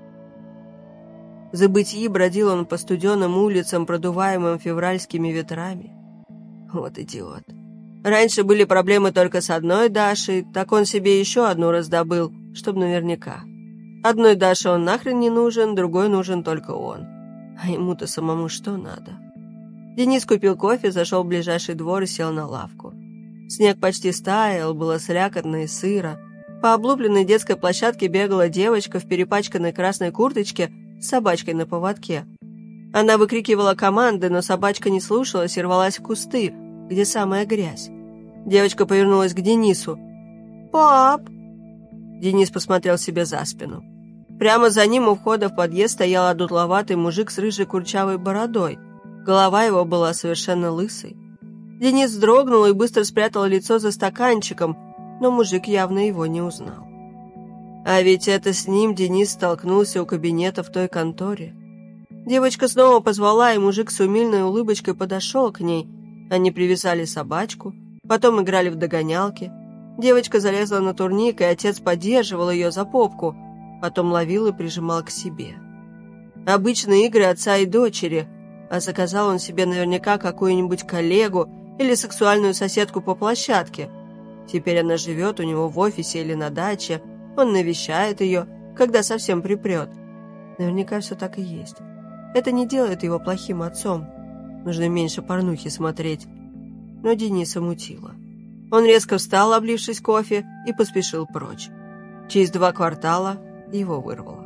В забытии бродил он по студеным улицам, продуваемым февральскими ветрами. Вот идиот. Раньше были проблемы только с одной Дашей, так он себе еще одну раздобыл, чтобы наверняка. Одной Даше он нахрен не нужен, другой нужен только он. А ему-то самому что надо? Денис купил кофе, зашел в ближайший двор и сел на лавку. Снег почти стаял, было слякотно и сыро. По облупленной детской площадке бегала девочка в перепачканной красной курточке с собачкой на поводке. Она выкрикивала команды, но собачка не слушалась и рвалась в кусты, где самая грязь. Девочка повернулась к Денису. «Пап!» Денис посмотрел себе за спину. Прямо за ним у входа в подъезд стоял одутловатый мужик с рыжей курчавой бородой. Голова его была совершенно лысой. Денис вздрогнул и быстро спрятал лицо за стаканчиком, но мужик явно его не узнал. А ведь это с ним Денис столкнулся у кабинета в той конторе. Девочка снова позвала, и мужик с умильной улыбочкой подошел к ней. Они привязали собачку, потом играли в догонялки. Девочка залезла на турник, и отец поддерживал ее за попку, потом ловил и прижимал к себе. Обычные игры отца и дочери, а заказал он себе наверняка какую-нибудь коллегу или сексуальную соседку по площадке. Теперь она живет у него в офисе или на даче, он навещает ее, когда совсем припрет. Наверняка все так и есть. Это не делает его плохим отцом. Нужно меньше порнухи смотреть. Но Дениса мутило. Он резко встал, облившись кофе, и поспешил прочь. Через два квартала его вырвало.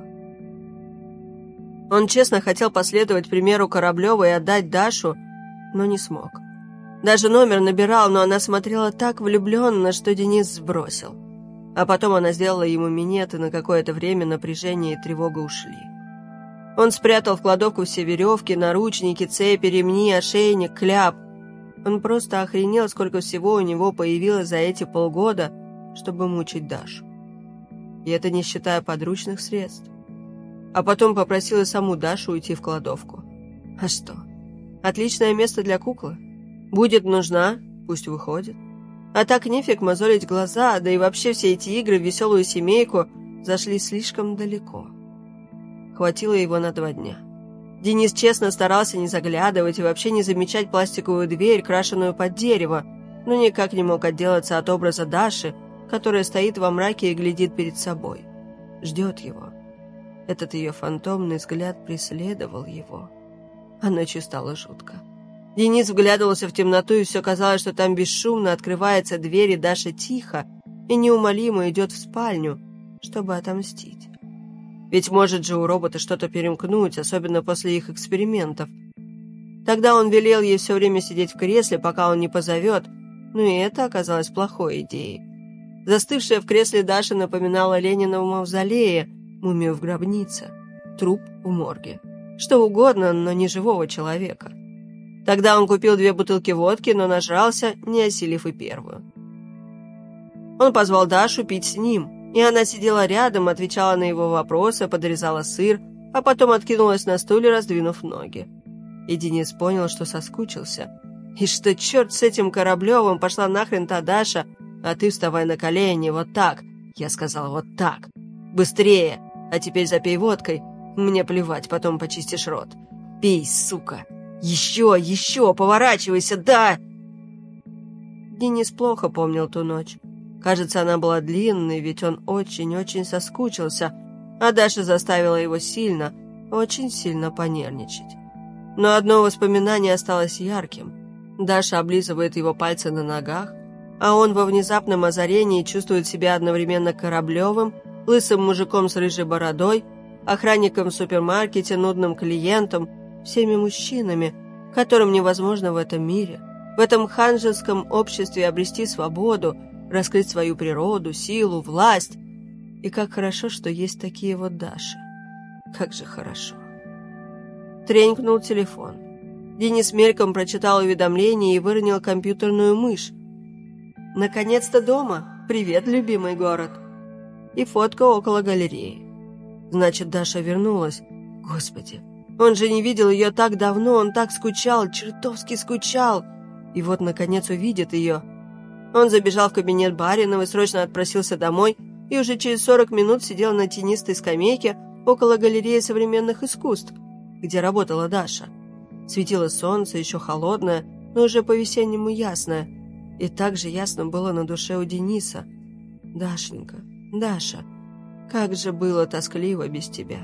Он честно хотел последовать примеру Кораблева и отдать Дашу, но не смог. Даже номер набирал, но она смотрела так влюбленно, что Денис сбросил. А потом она сделала ему минет, и на какое-то время напряжение и тревога ушли. Он спрятал в кладовку все веревки, наручники, цепи, ремни, ошейник, кляп. Он просто охренел, сколько всего у него появилось за эти полгода, чтобы мучить Дашу. И это не считая подручных средств. А потом попросил и саму Дашу уйти в кладовку. А что? Отличное место для куклы. Будет нужна, пусть выходит. А так нефиг мозолить глаза, да и вообще все эти игры в веселую семейку зашли слишком далеко. Хватило его на два дня. Денис честно старался не заглядывать и вообще не замечать пластиковую дверь, крашеную под дерево, но никак не мог отделаться от образа Даши, которая стоит во мраке и глядит перед собой. Ждет его. Этот ее фантомный взгляд преследовал его. А ночью стало жутко. Денис вглядывался в темноту, и все казалось, что там бесшумно открывается дверь, и Даша тихо и неумолимо идет в спальню, чтобы отомстить. Ведь может же у робота что-то перемкнуть, особенно после их экспериментов. Тогда он велел ей все время сидеть в кресле, пока он не позовет, но и это оказалось плохой идеей. Застывшая в кресле Даша напоминала Ленина в мавзолее, мумию в гробнице, труп в морге. Что угодно, но не живого человека. Тогда он купил две бутылки водки, но нажрался, не осилив и первую. Он позвал Дашу пить с ним, и она сидела рядом, отвечала на его вопросы, подрезала сыр, а потом откинулась на стуле, раздвинув ноги. И Денис понял, что соскучился. И что черт с этим Кораблевым, пошла нахрен та Даша, а ты вставай на колени, вот так. Я сказала, вот так. Быстрее, а теперь запей водкой. Мне плевать, потом почистишь рот. Пей, сука. Еще, еще, поворачивайся, да! Денис плохо помнил ту ночь. Кажется, она была длинной, ведь он очень-очень соскучился, а Даша заставила его сильно, очень сильно понервничать. Но одно воспоминание осталось ярким. Даша облизывает его пальцы на ногах, а он во внезапном озарении чувствует себя одновременно Кораблевым, лысым мужиком с рыжей бородой, охранником в супермаркете, нудным клиентом, всеми мужчинами, которым невозможно в этом мире, в этом ханжеском обществе обрести свободу, раскрыть свою природу, силу, власть. И как хорошо, что есть такие вот Даши. Как же хорошо. Тренькнул телефон. Денис мельком прочитал уведомление и выронил компьютерную мышь. «Наконец-то дома! Привет, любимый город!» И фотка около галереи. Значит, Даша вернулась. Господи, он же не видел ее так давно, он так скучал, чертовски скучал. И вот, наконец, увидит ее. Он забежал в кабинет Бариновой, срочно отпросился домой и уже через сорок минут сидел на тенистой скамейке около галереи современных искусств, где работала Даша. Светило солнце, еще холодное, но уже по-весеннему ясное. И так же ясно было на душе у Дениса. «Дашенька, Даша, как же было тоскливо без тебя».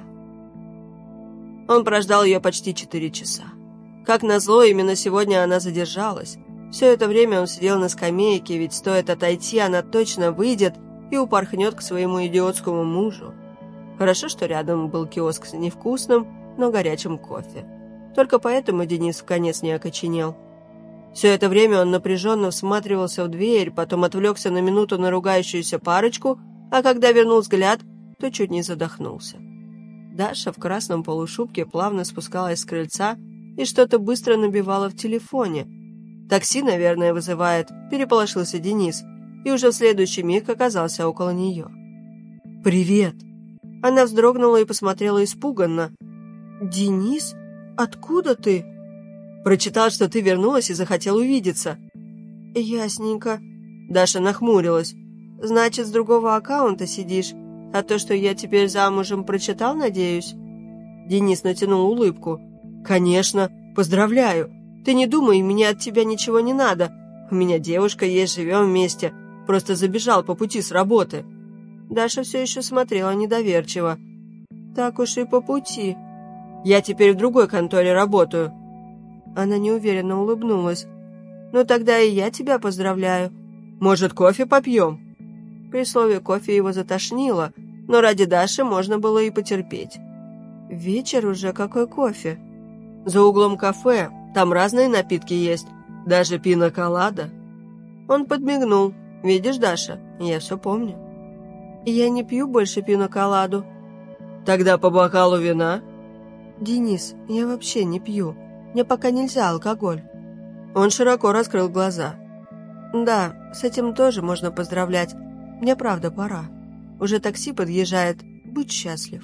Он прождал ее почти четыре часа. Как назло, именно сегодня она задержалась. Все это время он сидел на скамейке, ведь стоит отойти, она точно выйдет и упорхнет к своему идиотскому мужу. Хорошо, что рядом был киоск с невкусным, но горячим кофе. Только поэтому Денис вконец не окоченел. Все это время он напряженно всматривался в дверь, потом отвлекся на минуту на ругающуюся парочку, а когда вернул взгляд, то чуть не задохнулся. Даша в красном полушубке плавно спускалась с крыльца и что-то быстро набивала в телефоне. «Такси, наверное, вызывает», – переполошился Денис, и уже в следующий миг оказался около нее. «Привет!» Она вздрогнула и посмотрела испуганно. «Денис? Откуда ты?» «Прочитал, что ты вернулась и захотел увидеться». «Ясненько». Даша нахмурилась. «Значит, с другого аккаунта сидишь? А то, что я теперь замужем, прочитал, надеюсь?» Денис натянул улыбку. «Конечно, поздравляю. Ты не думай, мне от тебя ничего не надо. У меня девушка есть, живем вместе. Просто забежал по пути с работы». Даша все еще смотрела недоверчиво. «Так уж и по пути. Я теперь в другой конторе работаю». Она неуверенно улыбнулась. «Ну тогда и я тебя поздравляю. Может, кофе попьем?» При слове «кофе» его затошнило, но ради Даши можно было и потерпеть. «Вечер уже, какой кофе?» «За углом кафе, там разные напитки есть, даже пина-колада». Он подмигнул. «Видишь, Даша, я все помню». «Я не пью больше пина-коладу». «Тогда по бокалу вина?» «Денис, я вообще не пью. Мне пока нельзя алкоголь». Он широко раскрыл глаза. «Да, с этим тоже можно поздравлять. Мне правда пора. Уже такси подъезжает. Будь счастлив».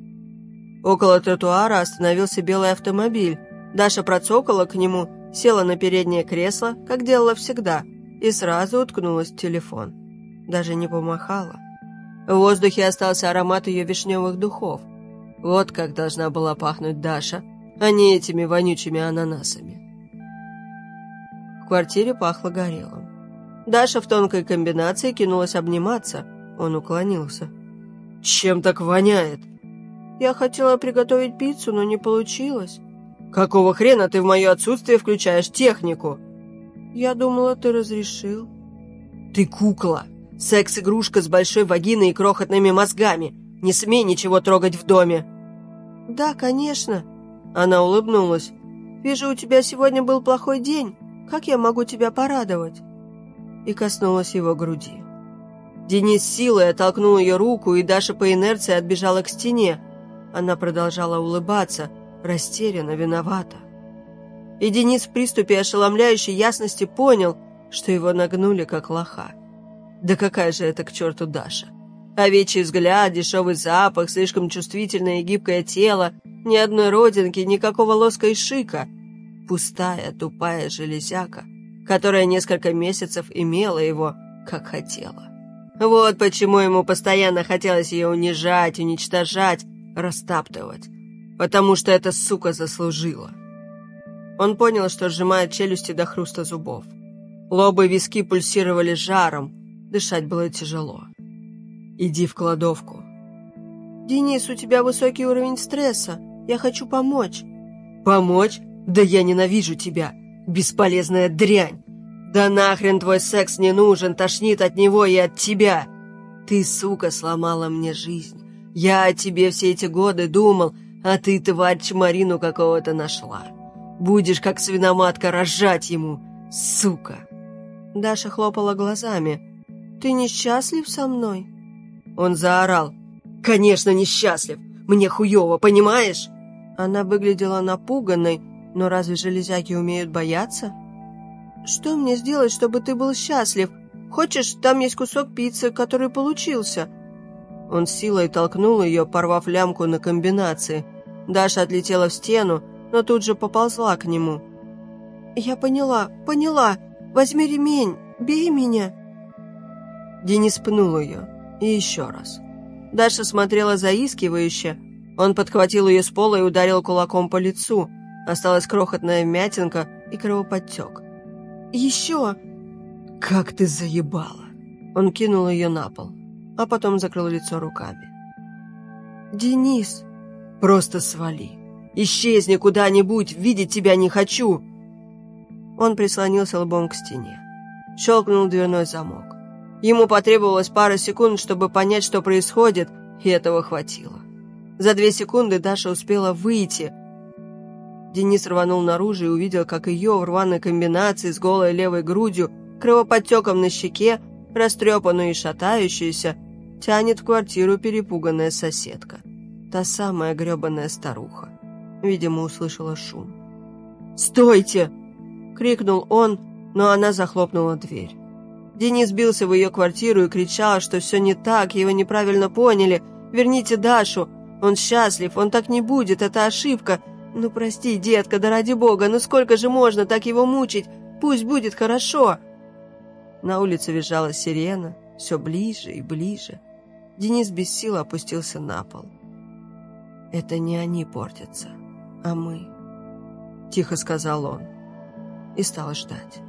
Около тротуара остановился белый автомобиль. Даша процокала к нему, села на переднее кресло, как делала всегда, и сразу уткнулась в телефон. Даже не помахала. В воздухе остался аромат ее вишневых духов. Вот как должна была пахнуть Даша, а не этими вонючими ананасами. В квартире пахло горелым. Даша в тонкой комбинации кинулась обниматься. Он уклонился. «Чем так воняет?» «Я хотела приготовить пиццу, но не получилось». «Какого хрена ты в мое отсутствие включаешь технику?» «Я думала, ты разрешил». «Ты кукла, секс-игрушка с большой вагиной и крохотными мозгами. Не смей ничего трогать в доме». «Да, конечно». Она улыбнулась. «Вижу, у тебя сегодня был плохой день. Как я могу тебя порадовать?» И коснулась его груди. Денис силой оттолкнул ее руку, и Даша по инерции отбежала к стене. Она продолжала улыбаться, растерянно, виновата. И Денис в приступе ошеломляющей ясности понял, что его нагнули как лоха. Да какая же это к черту Даша? Овечий взгляд, дешевый запах, слишком чувствительное и гибкое тело, ни одной родинки, никакого лоска и шика. Пустая, тупая железяка, которая несколько месяцев имела его, как хотела. Вот почему ему постоянно хотелось ее унижать, уничтожать, растаптывать. Потому что эта сука заслужила. Он понял, что сжимает челюсти до хруста зубов. Лоб и виски пульсировали жаром, дышать было тяжело. «Иди в кладовку». «Денис, у тебя высокий уровень стресса. Я хочу помочь». «Помочь? Да я ненавижу тебя, бесполезная дрянь. Да нахрен твой секс не нужен, тошнит от него и от тебя. Ты, сука, сломала мне жизнь. Я о тебе все эти годы думал, а ты, тварь, чморину какого-то нашла. Будешь, как свиноматка, рожать ему, сука». Даша хлопала глазами. «Ты несчастлив со мной?» Он заорал. «Конечно, несчастлив. Мне хуёво, понимаешь?» Она выглядела напуганной, но разве железяки умеют бояться? «Что мне сделать, чтобы ты был счастлив? Хочешь, там есть кусок пиццы, который получился?» Он силой толкнул ее, порвав лямку на комбинации. Даша отлетела в стену, но тут же поползла к нему. «Я поняла, поняла. Возьми ремень, бей меня». Денис пнул ее. И еще раз. Даша смотрела заискивающе. Он подхватил ее с пола и ударил кулаком по лицу. Осталась крохотная вмятинка и кровоподтек. «Еще!» «Как ты заебала!» Он кинул ее на пол, а потом закрыл лицо руками. «Денис!» «Просто свали! Исчезни куда-нибудь, видеть тебя не хочу!» Он прислонился лбом к стене. Щелкнул дверной замок. Ему потребовалось пара секунд, чтобы понять, что происходит, и этого хватило. За две секунды Даша успела выйти. Денис рванул наружу и увидел, как ее в рваной комбинации с голой левой грудью, кровоподтеком на щеке, растрепанную и шатающуюся, тянет в квартиру перепуганная соседка. Та самая гребаная старуха. Видимо, услышала шум. «Стойте!» — крикнул он, но она захлопнула дверь. Денис бился в ее квартиру и кричал, что все не так, его неправильно поняли. «Верните Дашу! Он счастлив, он так не будет, это ошибка! Ну прости, детка, да ради бога, ну сколько же можно так его мучить? Пусть будет хорошо!» На улице визжала сирена, все ближе и ближе. Денис без сил опустился на пол. «Это не они портятся, а мы», — тихо сказал он и стал ждать.